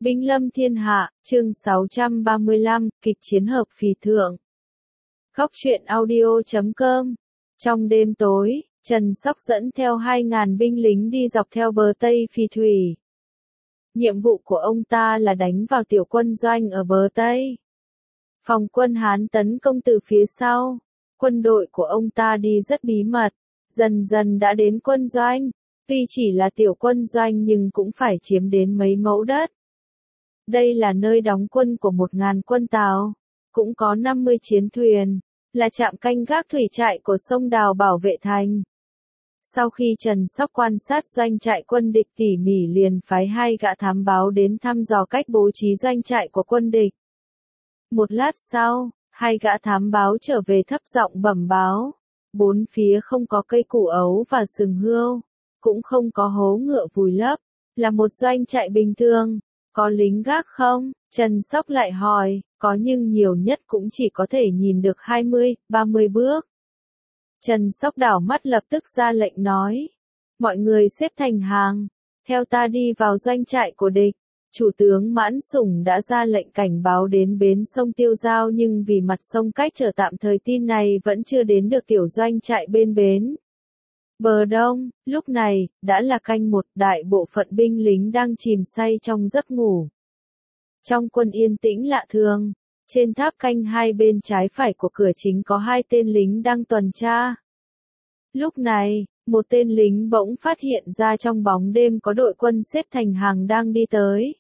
Binh lâm thiên hạ, chương 635, kịch chiến hợp phì thượng. Góc truyện audio.com. Trong đêm tối, Trần Sóc dẫn theo 2.000 binh lính đi dọc theo bờ Tây Phì thủy. Nhiệm vụ của ông ta là đánh vào tiểu quân doanh ở bờ Tây. Phòng quân Hán tấn công từ phía sau. Quân đội của ông ta đi rất bí mật, dần dần đã đến quân doanh. Tuy chỉ là tiểu quân doanh nhưng cũng phải chiếm đến mấy mẫu đất. Đây là nơi đóng quân của 1.000 quân Tào, cũng có 50 chiến thuyền, là trạm canh gác thủy trại của sông Đào bảo vệ thành. Sau khi Trần Sóc quan sát doanh trại quân địch tỉ mỉ liền phái 2 gã thám báo đến thăm dò cách bố trí doanh trại của quân địch. Một lát sau, 2 gã thám báo trở về thấp giọng bẩm báo, bốn phía không có cây củ ấu và sừng hươu, cũng không có hố ngựa vùi lấp, là một doanh trại bình thường. Có lính gác không? Trần Sóc lại hỏi, có nhưng nhiều nhất cũng chỉ có thể nhìn được 20, 30 bước. Trần Sóc đảo mắt lập tức ra lệnh nói, mọi người xếp thành hàng, theo ta đi vào doanh trại của địch. Chủ tướng Mãn Sủng đã ra lệnh cảnh báo đến bến sông Tiêu Giao nhưng vì mặt sông cách trở tạm thời tin này vẫn chưa đến được tiểu doanh trại bên bến. Bờ đông, lúc này, đã là canh một, đại bộ phận binh lính đang chìm say trong giấc ngủ. Trong quân yên tĩnh lạ thường, trên tháp canh hai bên trái phải của cửa chính có 2 tên lính đang tuần tra. Lúc này, một tên lính bỗng phát hiện ra trong bóng đêm có đội quân xếp thành hàng đang đi tới.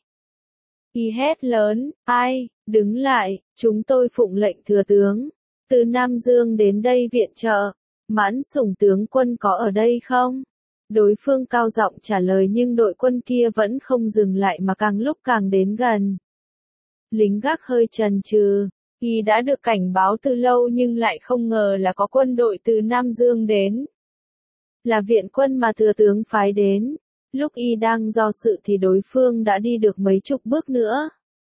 Y hét lớn, ai, đứng lại, chúng tôi phụng lệnh thừa tướng, từ Nam Dương đến đây viện trợ. Mãn Sủng tướng quân có ở đây không? Đối phương cao giọng trả lời nhưng đội quân kia vẫn không dừng lại mà càng lúc càng đến gần. Lính gác hơi chần chừ, y đã được cảnh báo từ lâu nhưng lại không ngờ là có quân đội từ Nam Dương đến. Là viện quân mà thừa tướng phái đến. Lúc y đang do sự thì đối phương đã đi được mấy chục bước nữa.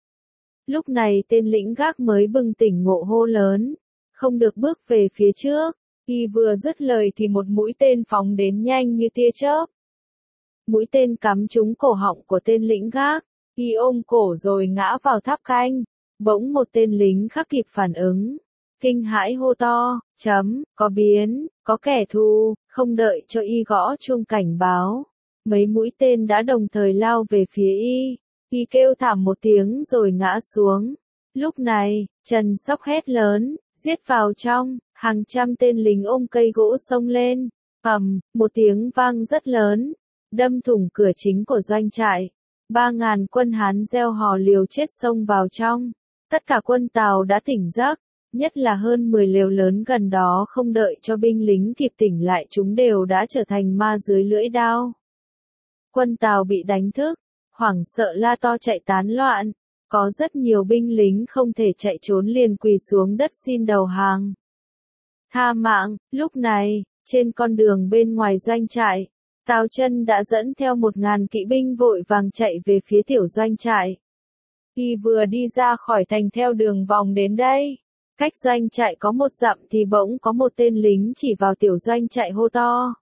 Lúc này tên lính gác mới bừng tỉnh ngộ hô lớn, không được bước về phía trước. Y vừa dứt lời thì một mũi tên phóng đến nhanh như tia chớp. Mũi tên cắm trúng cổ họng của tên lính gác, y ôm cổ rồi ngã vào tháp canh. Bỗng một tên lính khác kịp phản ứng, kinh hãi hô to, có biến, có kẻ thù, không đợi cho y gõ chuông cảnh báo. Mấy mũi tên đã đồng thời lao về phía y kêu thảm một tiếng rồi ngã xuống. Lúc này, Trần Sóc hét lớn, giết vào trong. Hàng trăm tên lính ôm cây gỗ xông lên, một tiếng vang rất lớn, đâm thủng cửa chính của doanh trại. 3.000 quân Hán reo hò liều chết xông vào trong. Tất cả quân Tào đã tỉnh giấc, nhất là hơn 10 lều lớn gần đó không đợi cho binh lính kịp tỉnh lại chúng đều đã trở thành ma dưới lưỡi đao. Quân Tào bị đánh thức, hoảng sợ la to chạy tán loạn, có rất nhiều binh lính không thể chạy trốn liền quỳ xuống đất xin đầu hàng. Tha mạng, lúc này, trên con đường bên ngoài doanh trại, Tào Chân đã dẫn theo 1.000 kỵ binh vội vàng chạy về phía tiểu doanh trại. Y vừa đi ra khỏi thành theo đường vòng đến đây, cách doanh trại có 1 dặm thì bỗng có một tên lính chỉ vào tiểu doanh trại hô to.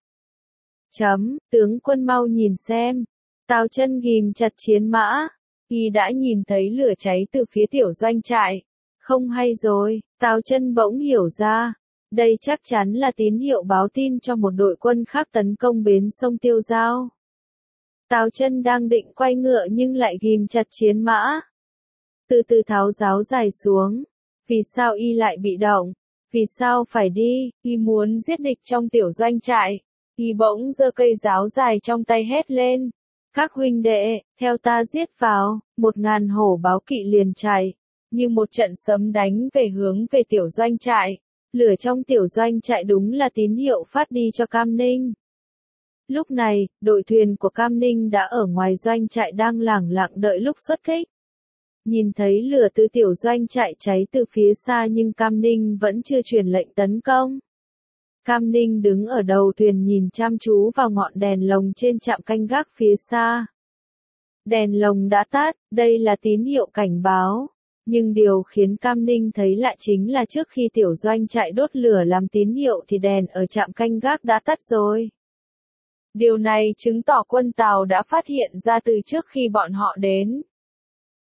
Tướng quân mau nhìn xem. Tào Chân ghim chặt chiến mã, y đã nhìn thấy lửa cháy từ phía tiểu doanh trại. Không hay rồi, Tào Chân bỗng hiểu ra. Đây chắc chắn là tín hiệu báo tin cho một đội quân khác tấn công bến sông Tiêu Giao. Tào Chân đang định quay ngựa nhưng lại ghim chặt chiến mã. Từ từ tháo giáo dài xuống. Vì sao y lại bị động? Vì sao phải đi? Y muốn giết địch trong tiểu doanh trại. Y bỗng giơ cây giáo dài trong tay hét lên. Các huynh đệ, theo ta giết vào. 1.000 hổ báo kỵ liền chạy. Như một trận sấm đánh về hướng về tiểu doanh trại. Lửa trong tiểu doanh trại đúng là tín hiệu phát đi cho Cam Ninh. Lúc này, đội thuyền của Cam Ninh đã ở ngoài doanh trại đang lẳng lặng đợi lúc xuất kích. Nhìn thấy lửa từ tiểu doanh trại cháy từ phía xa nhưng Cam Ninh vẫn chưa truyền lệnh tấn công. Cam Ninh đứng ở đầu thuyền nhìn chăm chú vào ngọn đèn lồng trên trạm canh gác phía xa. Đèn lồng đã tắt, đây là tín hiệu cảnh báo. Nhưng điều khiến Cam Ninh thấy lạ chính là trước khi tiểu doanh trại đốt lửa làm tín hiệu thì đèn ở trạm canh gác đã tắt rồi. Điều này chứng tỏ quân Tào đã phát hiện ra từ trước khi bọn họ đến.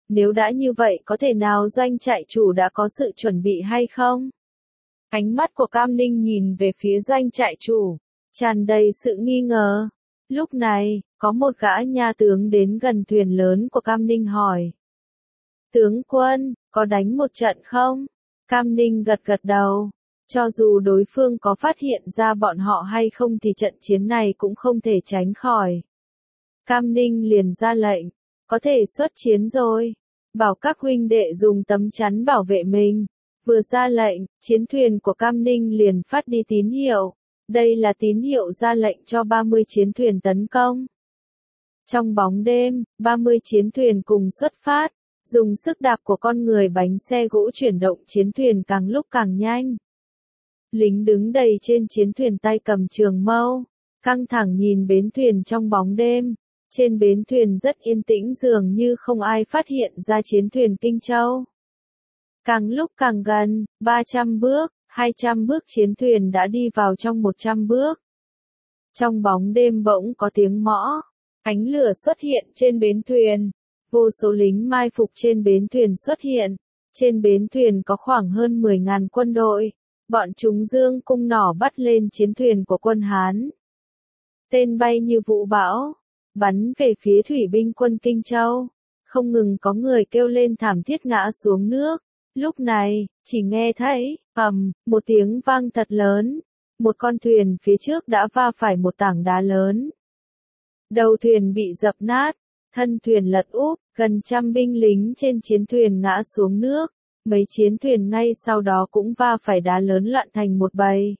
Nếu đã như vậy có thể nào doanh trại chủ đã có sự chuẩn bị hay không? Ánh mắt của Cam Ninh nhìn về phía doanh trại chủ, tràn đầy sự nghi ngờ. Lúc này, có một gã nha tướng đến gần thuyền lớn của Cam Ninh hỏi. Tướng quân, có đánh một trận không? Cam Ninh gật gật đầu. Cho dù đối phương có phát hiện ra bọn họ hay không thì trận chiến này cũng không thể tránh khỏi. Cam Ninh liền ra lệnh, có thể xuất chiến rồi. Bảo các huynh đệ dùng tấm chắn bảo vệ mình. Vừa ra lệnh, chiến thuyền của Cam Ninh liền phát đi tín hiệu. Đây là tín hiệu ra lệnh cho 30 chiến thuyền tấn công. Trong bóng đêm, 30 chiến thuyền cùng xuất phát, dùng sức đạp của con người bánh xe gỗ chuyển động chiến thuyền càng lúc càng nhanh. Lính đứng đầy trên chiến thuyền tay cầm trường mâu, căng thẳng nhìn bến thuyền trong bóng đêm. Trên bến thuyền rất yên tĩnh dường như không ai phát hiện ra chiến thuyền Kinh Châu. Càng lúc càng gần, 300 bước, 200 bước chiến thuyền đã đi vào trong 100 bước. Trong bóng đêm bỗng có tiếng mõ, ánh lửa xuất hiện trên bến thuyền. Vô số lính mai phục trên bến thuyền xuất hiện. Trên bến thuyền có khoảng hơn 10.000 quân đội. Bọn chúng giương cung nỏ bắt lên chiến thuyền của quân Hán. Tên bay như vũ bão, bắn về phía thủy binh quân Kinh Châu. Không ngừng có người kêu lên thảm thiết ngã xuống nước. Lúc này, chỉ nghe thấy, một tiếng vang thật lớn. Một con thuyền phía trước đã va phải một tảng đá lớn. Đầu thuyền bị dập nát, thân thuyền lật úp, gần trăm binh lính trên chiến thuyền ngã xuống nước. Mấy chiến thuyền ngay sau đó cũng va phải đá lớn loạn thành một bầy.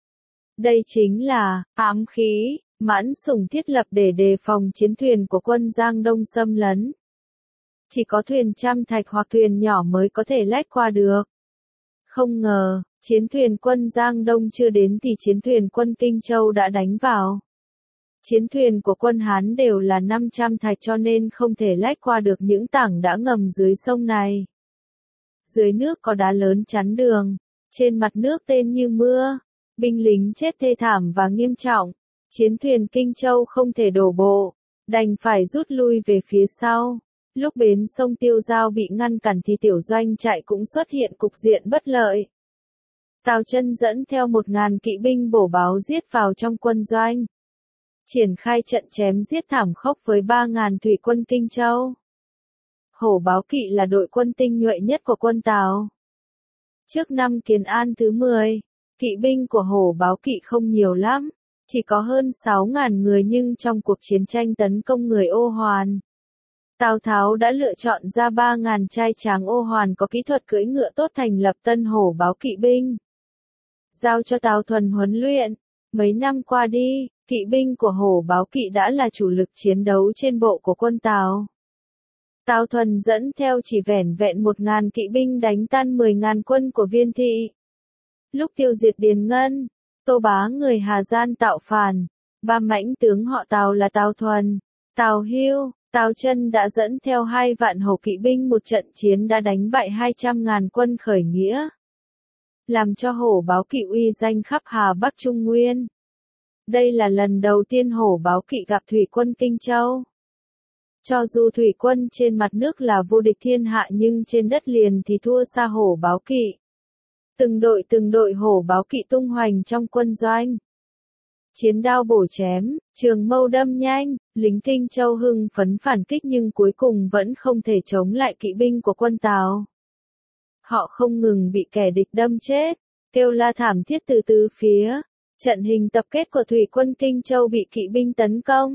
Đây chính là ám khí, Mãn Sủng thiết lập để đề phòng chiến thuyền của quân Giang Đông xâm lấn. Chỉ có thuyền trăm thạch hoặc thuyền nhỏ mới có thể lách qua được. Không ngờ, chiến thuyền quân Giang Đông chưa đến thì chiến thuyền quân Kinh Châu đã đánh vào. Chiến thuyền của quân Hán đều là 500 thạch cho nên không thể lách qua được những tảng đá ngầm dưới sông này. Dưới nước có đá lớn chắn đường, trên mặt nước tên như mưa, binh lính chết thê thảm và nghiêm trọng. Chiến thuyền Kinh Châu không thể đổ bộ, đành phải rút lui về phía sau. Lúc bến sông Tiêu Giao bị ngăn cản thì tiểu doanh trại cũng xuất hiện cục diện bất lợi. Tào Chân dẫn theo 1.000 kỵ binh bổ báo giết vào trong quân doanh. Triển khai trận chém giết thảm khốc với 3.000 thủy quân Kinh Châu. Hổ Báo Kỵ là đội quân tinh nhuệ nhất của quân Tào. Trước năm Kiến An thứ 10, kỵ binh của Hổ Báo Kỵ không nhiều lắm, chỉ có hơn 6.000 người nhưng trong cuộc chiến tranh tấn công người Ô Hoàn, Tào Tháo đã lựa chọn ra 3.000 trai tráng Ô Hoàn có kỹ thuật cưỡi ngựa tốt thành lập Tân Hổ Báo Kỵ binh. Giao cho Tào Thuần huấn luyện. Mấy năm qua đi, kỵ binh của Hổ Báo Kỵ đã là chủ lực chiến đấu trên bộ của quân Tào. Tào Thuần dẫn theo chỉ vẻn vẹn 1.000 kỵ binh đánh tan 10.000 quân của Viên Thị. Lúc tiêu diệt Điền Ngân, Tô Bá người Hà Gian tạo phản, ba mãnh tướng họ Tào là Tào Thuần, Tào Hưu, Tào Chân đã dẫn theo 2 vạn hổ kỵ binh một trận chiến đã đánh bại 200.000 quân khởi nghĩa, làm cho Hổ Báo Kỵ uy danh khắp Hà Bắc Trung Nguyên. Đây là lần đầu tiên Hổ Báo Kỵ gặp thủy quân Kinh Châu. Cho dù thủy quân trên mặt nước là vô địch thiên hạ nhưng trên đất liền thì thua xa Hổ Báo Kỵ. Từng đội Hổ Báo Kỵ tung hoành trong quân doanh. Chiến đao bổ chém, trường mâu đâm nhanh, lính Kinh Châu hưng phấn phản kích nhưng cuối cùng vẫn không thể chống lại kỵ binh của quân Tào. Họ không ngừng bị kẻ địch đâm chết, kêu la thảm thiết từ tứ phía. Trận hình tập kết của thủy quân Kinh Châu bị kỵ binh tấn công,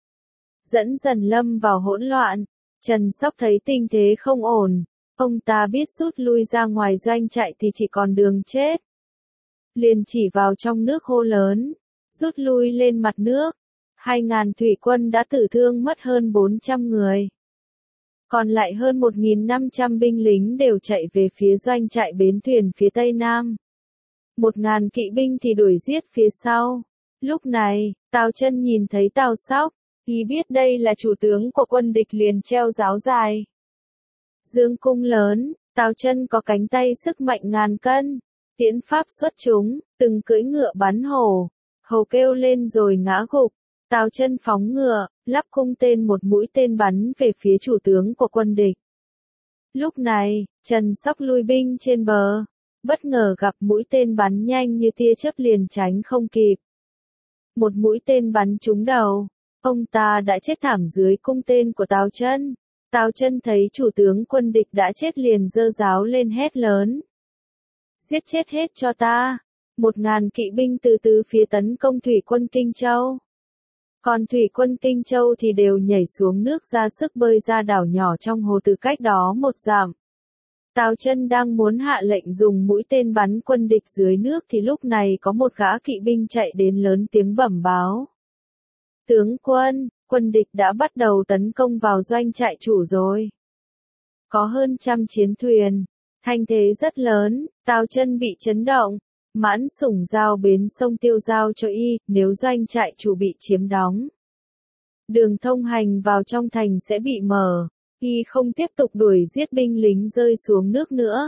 dẫn dần lâm vào hỗn loạn. Trần Sóc thấy tình thế không ổn, ông ta biết rút lui ra ngoài doanh trại thì chỉ còn đường chết. Liền chỉ vào trong nước hô lớn, rút lui lên mặt nước. 2.000 thủy quân đã tử thương mất hơn 400 người. Còn lại hơn 1.500 binh lính đều chạy về phía doanh trại bến thuyền phía tây nam. 1.000 kỵ binh thì đuổi giết phía sau. Lúc này, Tào Chân nhìn thấy Tào Sóc, y biết đây là chủ tướng của quân địch liền treo giáo dài. Dương cung lớn, Tào Chân có cánh tay sức mạnh ngàn cân, tiễn pháp xuất chúng, từng cưỡi ngựa bắn hổ, hầu kêu lên rồi ngã gục. Tào Chân phóng ngựa, lắp cung tên một mũi tên bắn về phía chủ tướng của quân địch. Lúc này, Trần Sóc lui binh trên bờ, bất ngờ gặp mũi tên bắn nhanh như tia chớp liền tránh không kịp. Một mũi tên bắn trúng đầu, ông ta đã chết thảm dưới cung tên của Tào Chân. Tào Chân thấy chủ tướng quân địch đã chết liền giơ giáo lên hét lớn. Giết chết hết cho ta! 1000 kỵ binh từ tứ phía tấn công thủy quân Kinh Châu. Còn thủy quân Kinh Châu thì đều nhảy xuống nước ra sức bơi ra đảo nhỏ trong hồ từ cách đó 1 dặm. Tào Chân đang muốn hạ lệnh dùng mũi tên bắn quân địch dưới nước thì lúc này có một gã kỵ binh chạy đến lớn tiếng bẩm báo. Tướng quân, quân địch đã bắt đầu tấn công vào doanh trại chủ rồi. Có hơn 100 chiến thuyền, thanh thế rất lớn, Tào Chân bị chấn động. Mãn Sủng giao bến sông Tiêu giao cho y, nếu doanh trại chủ bị chiếm đóng. Đường thông hành vào trong thành sẽ bị mở, y không tiếp tục đuổi giết binh lính rơi xuống nước nữa.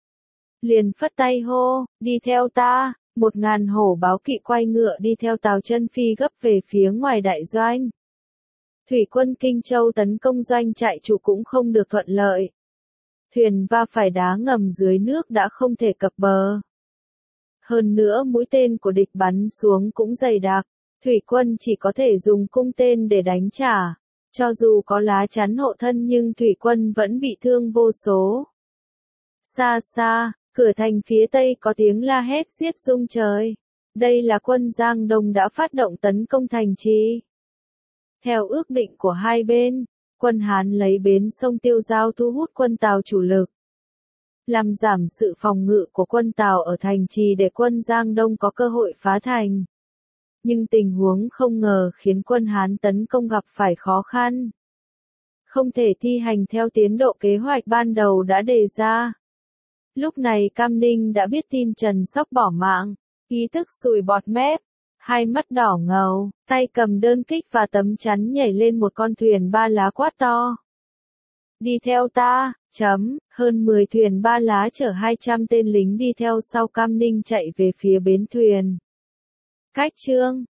Liền phất tay hô, đi theo ta, 1000 hổ báo kỵ quay ngựa đi theo Tào Chân phi gấp về phía ngoài đại doanh. Thủy quân Kinh Châu tấn công doanh trại chủ cũng không được thuận lợi. Thuyền va phải đá ngầm dưới nước đã không thể cập bờ. Hơn nữa mũi tên của địch bắn xuống cũng dày đặc, thủy quân chỉ có thể dùng cung tên để đánh trả. Cho dù có lá chắn hộ thân nhưng thủy quân vẫn bị thương vô số. Xa xa, cửa thành phía tây có tiếng la hét giết rung trời. Đây là quân Giang Đông đã phát động tấn công thành trì. Theo ước định của hai bên, quân Hán lấy bến sông Tiêu Giao thu hút quân Tào chủ lực, làm giảm sự phòng ngự của quân Tào ở thành trì để quân Giang Đông có cơ hội phá thành. Nhưng tình huống không ngờ khiến quân Hán tấn công gặp phải khó khăn. Không thể thi hành theo tiến độ kế hoạch ban đầu đã đề ra. Lúc này Cam Ninh đã biết tin Trần Sóc bỏ mạng, ý thức sùi bọt mép, hai mắt đỏ ngầu, tay cầm đơn kích và tấm chắn nhảy lên một con thuyền 3 lá quát to. Đi theo ta, hơn 10 thuyền 3 lá chở 200 tên lính đi theo sau Cam Ninh chạy về phía bến thuyền. Cách chương